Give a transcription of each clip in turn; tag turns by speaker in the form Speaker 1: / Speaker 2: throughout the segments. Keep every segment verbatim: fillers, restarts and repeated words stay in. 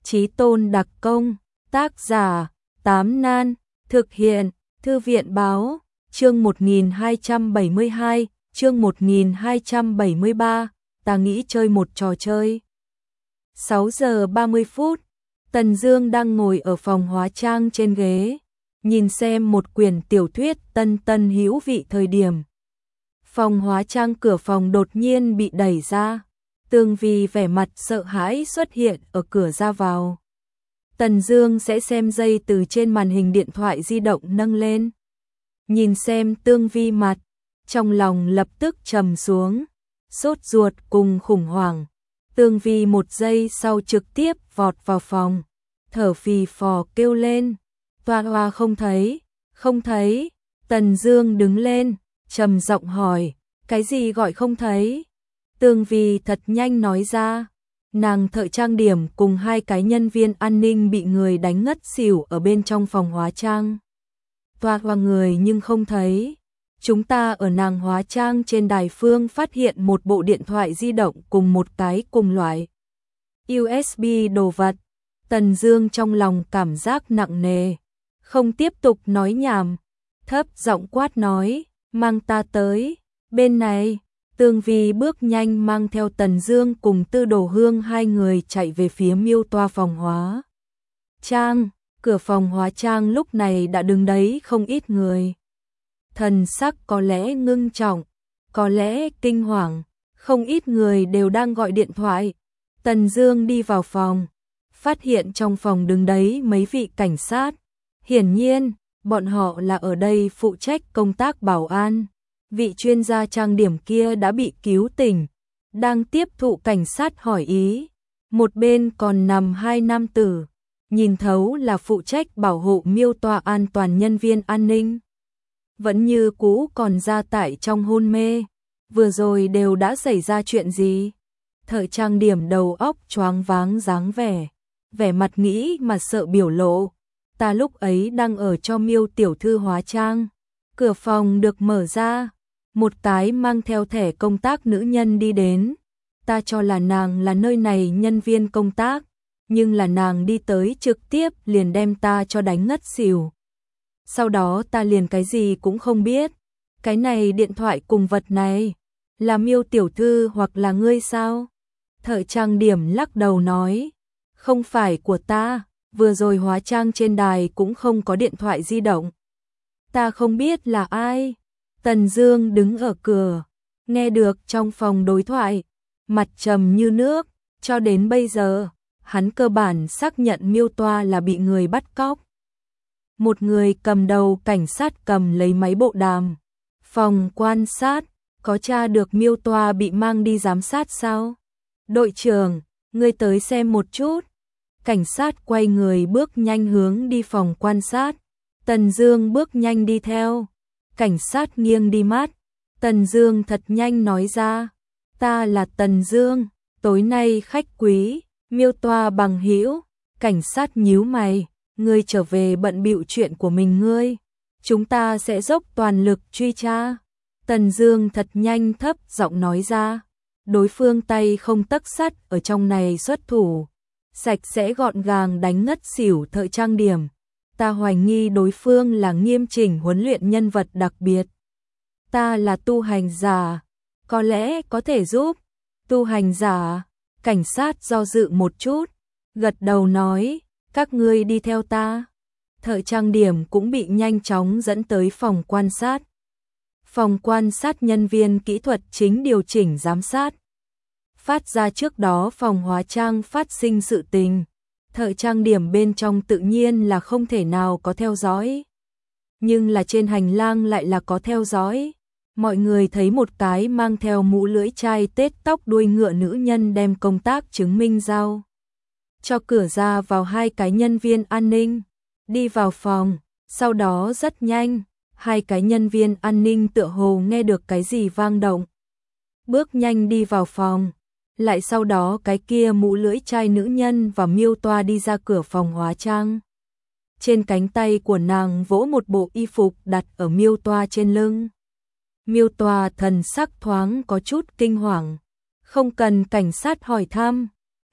Speaker 1: Chí tôn đặc công, tác giả, Tám Nan, thực hiện, Thư viện báo, chương một nghìn hai trăm bảy mươi hai, chương một nghìn hai trăm bảy mươi ba, ta nghĩ chơi một trò chơi. sáu giờ ba mươi phút, Tần Dương đang ngồi ở phòng hóa trang trên ghế, nhìn xem một quyển tiểu thuyết tân tân hữu vị thời điểm. Phòng hóa trang cửa phòng đột nhiên bị đẩy ra, Tương Vi vẻ mặt sợ hãi xuất hiện ở cửa ra vào. Tần Dương sẽ xem dây từ trên màn hình điện thoại di động nâng lên. Nhìn xem Tương Vi mặt, trong lòng lập tức trầm xuống, sốt ruột cùng khủng hoảng. Tương Vi một giây sau trực tiếp vọt vào phòng, thở phì phò kêu lên, "Toa Hoa không thấy, không thấy." Tần Dương đứng lên, trầm giọng hỏi, "Cái gì gọi không thấy?" Tương Vi thật nhanh nói ra, nàng thợ trang điểm cùng hai cái nhân viên an ninh bị người đánh ngất xỉu ở bên trong phòng hóa trang. Toa Hoa người nhưng không thấy. Chúng ta ở nàng hóa trang trên đài phương phát hiện một bộ điện thoại di động cùng một cái cùng loại u ét bê đồ vật. Tần Dương trong lòng cảm giác nặng nề, không tiếp tục nói nhảm, thấp giọng quát nói, "Mang ta tới, bên này." Tương Vi bước nhanh mang theo Tần Dương cùng Tư Đồ Hương hai người chạy về phía Miêu Toa phòng hóa trang. Cửa phòng hóa trang lúc này đã đứng đấy không ít người. Thần sắc có lẽ ngưng trọng, có lẽ kinh hoàng, không ít người đều đang gọi điện thoại. Tần Dương đi vào phòng, phát hiện trong phòng đứng đấy mấy vị cảnh sát. Hiển nhiên, bọn họ là ở đây phụ trách công tác bảo an. Vị chuyên gia trang điểm kia đã bị cứu tỉnh, đang tiếp thụ cảnh sát hỏi ý. Một bên còn nằm hai nam tử, nhìn thấu là phụ trách bảo hộ Miêu Toa an toàn nhân viên an ninh. Vẫn như cũ còn ra tại trong hôn mê. Vừa rồi đều đã xảy ra chuyện gì? Thợ trang điểm đầu óc choáng váng dáng vẻ, vẻ mặt nghĩ mà sợ biểu lộ. Ta lúc ấy đang ở cho Miêu tiểu thư hóa trang. Cửa phòng được mở ra, một cái mang theo thẻ công tác nữ nhân đi đến. Ta cho là nàng là nơi này nhân viên công tác, nhưng là nàng đi tới trực tiếp liền đem ta cho đánh ngất xỉu. Sau đó ta liền cái gì cũng không biết. Cái này điện thoại cùng vật này, là Miêu tiểu thư hoặc là ngươi sao? Thợ trang điểm lắc đầu nói, không phải của ta, vừa rồi hóa trang trên đài cũng không có điện thoại di động. Ta không biết là ai. Tần Dương đứng ở cửa, nghe được trong phòng đối thoại, mặt trầm như nước. Cho đến bây giờ, hắn cơ bản xác nhận Miêu Toa là bị người bắt cóc. Một người cầm đầu cảnh sát cầm lấy máy bộ đàm. Phòng quan sát, có tra được Miêu Toa bị mang đi giám sát sao? Đội trưởng, ngươi tới xem một chút. Cảnh sát quay người bước nhanh hướng đi phòng quan sát. Tần Dương bước nhanh đi theo. Cảnh sát nghiêng đi mắt. Tần Dương thật nhanh nói ra, ta là Tần Dương, tối nay khách quý, Miêu Toa bằng hữu. Cảnh sát nhíu mày, ngươi trở về bận bịu chuyện của mình ngươi, chúng ta sẽ dốc toàn lực truy tra. Tần Dương thật nhanh thấp giọng nói ra, đối phương tay không tấc sắt ở trong này xuất thủ, sạch sẽ gọn gàng đánh ngất xỉu thợ trang điểm. Ta hoài nghi đối phương là nghiêm chỉnh huấn luyện nhân vật đặc biệt. Ta là tu hành giả, có lẽ có thể giúp. Tu hành giả? Cảnh sát do dự một chút, gật đầu nói, các ngươi đi theo ta. Thợ trang điểm cũng bị nhanh chóng dẫn tới phòng quan sát. Phòng quan sát nhân viên kỹ thuật chính điều chỉnh giám sát. Phát ra trước đó phòng hóa trang phát sinh sự tình. Thợ trang điểm bên trong tự nhiên là không thể nào có theo dõi. Nhưng là trên hành lang lại là có theo dõi. Mọi người thấy một cái mang theo mũ lưỡi chai tết tóc đuôi ngựa nữ nhân đem công tác chứng minh giao cho cửa ra vào hai cái nhân viên an ninh. Đi vào phòng, sau đó rất nhanh, hai cái nhân viên an ninh tựa hồ nghe được cái gì vang động. Bước nhanh đi vào phòng. Lại sau đó cái kia mũ lưỡi chai nữ nhân và Miêu Toa đi ra cửa phòng hóa trang. Trên cánh tay của nàng vỗ một bộ y phục đặt ở Miêu Toa trên lưng. Miêu Toa thần sắc thoáng có chút kinh hoàng. Không cần cảnh sát hỏi thăm,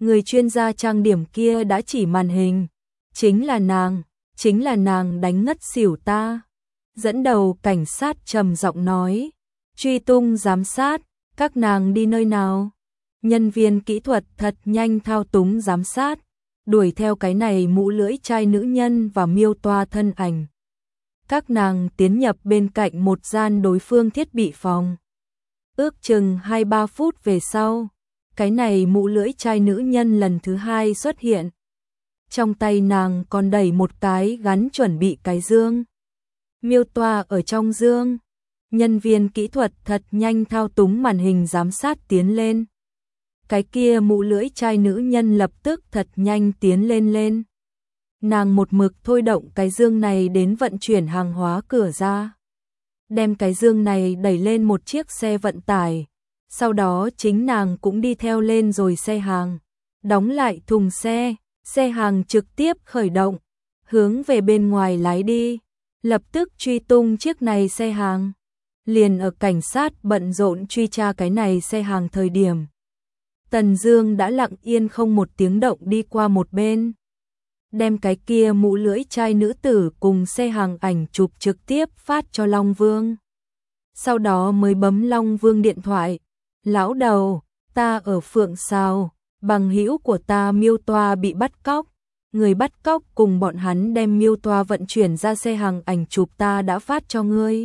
Speaker 1: người chuyên gia trang điểm kia đã chỉ màn hình. Chính là nàng, chính là nàng đánh ngất xỉu ta. Dẫn đầu cảnh sát trầm giọng nói. Truy tung giám sát, các nàng đi nơi nào? Nhân viên kỹ thuật thật nhanh thao túng giám sát, đuổi theo cái này mũ lưỡi chai nữ nhân và miêu toa thân ảnh. Các nàng tiến nhập bên cạnh một gian đối phương thiết bị phòng. Ước chừng hai ba phút về sau, cái này mũ lưỡi chai nữ nhân lần thứ hai xuất hiện. Trong tay nàng còn đẩy một cái gắn chuẩn bị cái dương. Miêu toa ở trong dương. Nhân viên kỹ thuật thật nhanh thao túng màn hình giám sát tiến lên. Cái kia mũ lưỡi chai nữ nhân lập tức thật nhanh tiến lên lên. Nàng một mực thôi động cái dương này đến vận chuyển hàng hóa cửa ra. Đem cái dương này đẩy lên một chiếc xe vận tải. Sau đó chính nàng cũng đi theo lên rồi xe hàng. Đóng lại thùng xe, xe hàng trực tiếp khởi động, hướng về bên ngoài lái đi. Lập tức truy tung chiếc này xe hàng. Liền ở cảnh sát bận rộn truy tra cái này xe hàng thời điểm. Tần Dương đã lặng yên không một tiếng động đi qua một bên. Đem cái kia mũ lưỡi chai nữ tử cùng xe hàng ảnh chụp trực tiếp phát cho Long Vương. Sau đó mới bấm Long Vương điện thoại. Lão đầu, ta ở Phượng Sào, bằng hữu của ta miêu toa bị bắt cóc. Người bắt cóc cùng bọn hắn đem miêu toa vận chuyển ra xe hàng ảnh chụp ta đã phát cho ngươi.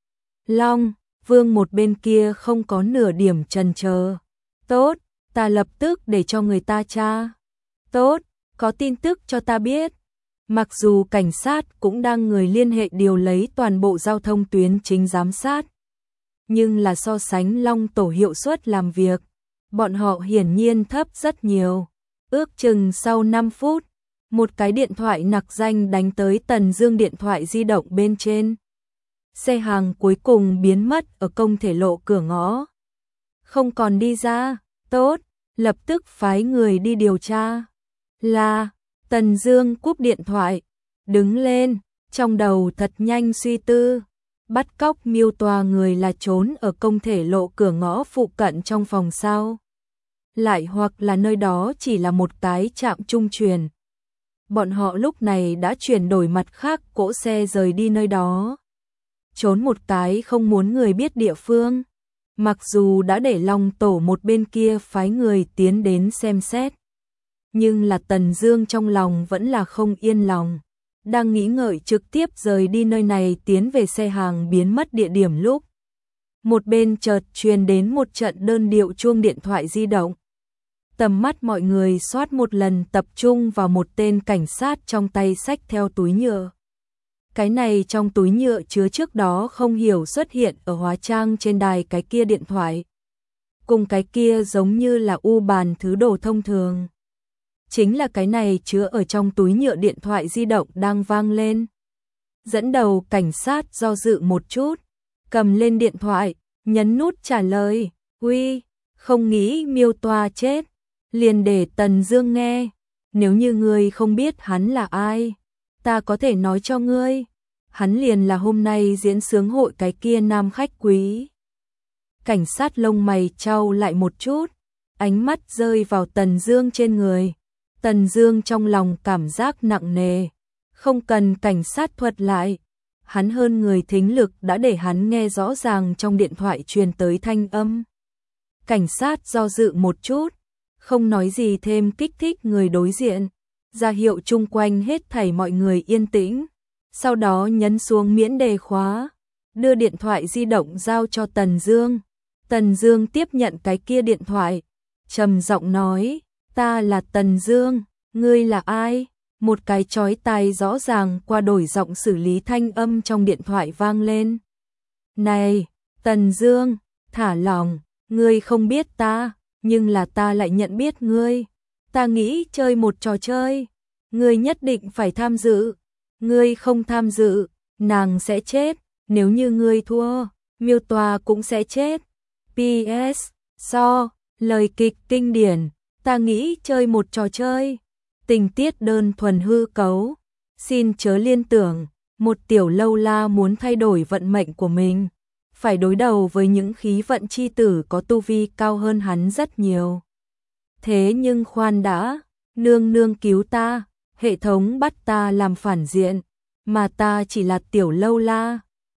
Speaker 1: Long Vương một bên kia không có nửa điểm chần chờ. Tốt, ta lập tức để cho người ta tra. Tốt, có tin tức cho ta biết. Mặc dù cảnh sát cũng đang người liên hệ điều lấy toàn bộ giao thông tuyến chính giám sát. Nhưng là so sánh Long tổ hiệu suất làm việc, bọn họ hiển nhiên thấp rất nhiều. Ước chừng sau năm phút, một cái điện thoại nặc danh đánh tới Tần Dương điện thoại di động bên trên. Xe hàng cuối cùng biến mất ở công thể lộ cửa ngõ. Không còn đi ra, tốt, lập tức phái người đi điều tra. Là, Tần Dương cúp điện thoại, đứng lên, trong đầu thật nhanh suy tư. Bắt cóc miêu toa người là trốn ở công thể lộ cửa ngõ phụ cận trong phòng sao. Lại hoặc là nơi đó chỉ là một cái trạm trung truyền. Bọn họ lúc này đã chuyển đổi mặt khác cỗ xe rời đi nơi đó. Trốn một cái không muốn người biết địa phương. Mặc dù đã để Long tổ một bên kia phái người tiến đến xem xét. Nhưng là Tần Dương trong lòng vẫn là không yên lòng. Đang nghĩ ngợi trực tiếp rời đi nơi này tiến về xe hàng biến mất địa điểm lúc. Một bên chợt truyền đến một trận đơn điệu chuông điện thoại di động. Tầm mắt mọi người xoát một lần tập trung vào một tên cảnh sát trong tay xách theo túi nhựa. Cái này trong túi nhựa chứa trước đó không hiểu xuất hiện ở hóa trang trên đài cái kia điện thoại. Cùng cái kia giống như là u bàn thứ đồ thông thường. Chính là cái này chứa ở trong túi nhựa điện thoại di động đang vang lên. Dẫn đầu cảnh sát do dự một chút, cầm lên điện thoại, nhấn nút trả lời. Uy, không nghĩ miêu toa chết. Liền để Tần Dương nghe. Nếu như ngươi không biết hắn là ai, ta có thể nói cho ngươi. Hắn liền là hôm nay diễn sướng hội cái kia nam khách quý. Cảnh sát lông mày chau lại một chút, ánh mắt rơi vào Tần Dương trên người. Tần Dương trong lòng cảm giác nặng nề, không cần cảnh sát thuật lại. Hắn hơn người thính lực đã để hắn nghe rõ ràng trong điện thoại truyền tới thanh âm. Cảnh sát do dự một chút, không nói gì thêm kích thích người đối diện, ra hiệu chung quanh hết thảy mọi người yên tĩnh. Sau đó nhấn xuống miễn đề khóa, đưa điện thoại di động giao cho Tần Dương. Tần Dương tiếp nhận cái kia điện thoại, trầm giọng nói, ta là Tần Dương, ngươi là ai? Một cái chói tai rõ ràng qua đổi giọng xử lý thanh âm trong điện thoại vang lên. Này, Tần Dương, thả lỏng, ngươi không biết ta, nhưng là ta lại nhận biết ngươi. Ta nghĩ chơi một trò chơi, ngươi nhất định phải tham dự. Ngươi không tham dự, nàng sẽ chết, nếu như ngươi thua, miêu toa cũng sẽ chết. pê ét. So, lời kịch kinh điển, ta nghĩ chơi một trò chơi. Tình tiết đơn thuần hư cấu, xin chớ liên tưởng, một tiểu lâu la muốn thay đổi vận mệnh của mình, phải đối đầu với những khí vận chi tử có tu vi cao hơn hắn rất nhiều. Thế nhưng khoan đã, nương nương cứu ta, hệ thống bắt ta làm phản diện, mà ta chỉ là tiểu lâu la.